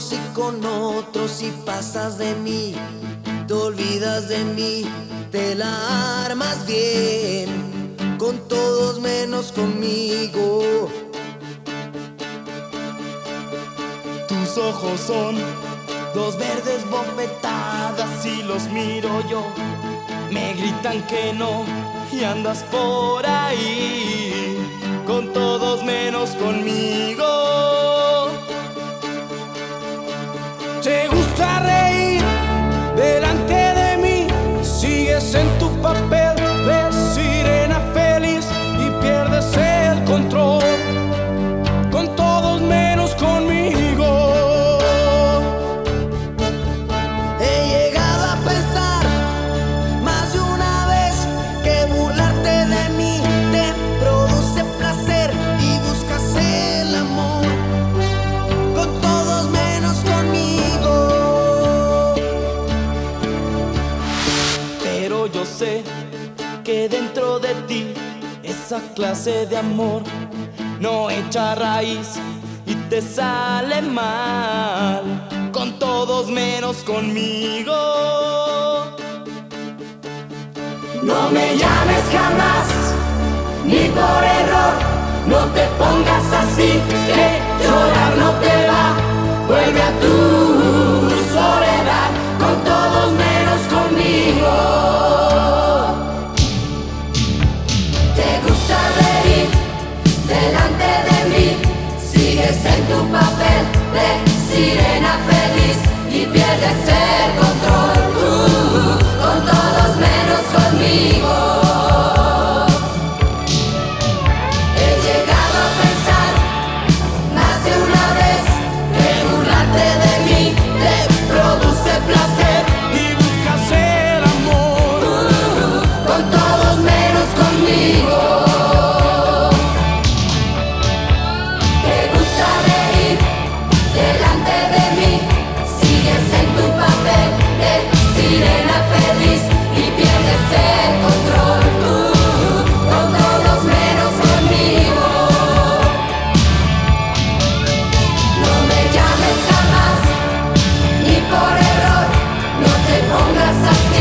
unos y con otros y pasas de mí, te olvidas de mí, te la armas bien, con todos menos conmigo. Tus ojos son dos verdes bofetadas y los miro yo. Me gritan que no y andas por ahí, con todos menos conmigo. Te gusta reír delante de mí, sigues en tu papel de sirena feliz y pierdes el control, con todos menos conmigo. He llegado a pensar más de una vez que burlarte de mí te produce placer y buscas el amor, con todos menos conmigo. Pero yo sé que dentro de ti esa clase de amor no echa raíz y te sale mal, con todos menos conmigo. No me llames jamás, ni por error, no te pongas así, que llorar no te va. Vuelve a tu soledad, con todos menos conmigo. Te gusta reír delante de mí, sigues en tu papel de sirena feliz y pierdes el control, con todos menos conmigo. He llegado a pensar más de una vez que burlarte de mí te produce placer Y buscas el amor, con todos menos conmigo. Te gusta reír delante de mí, sigues en tu papel de sirena feliz y pierdes el control, con todos menos conmigo. No me llames jamás, ni por error, no te pongas así.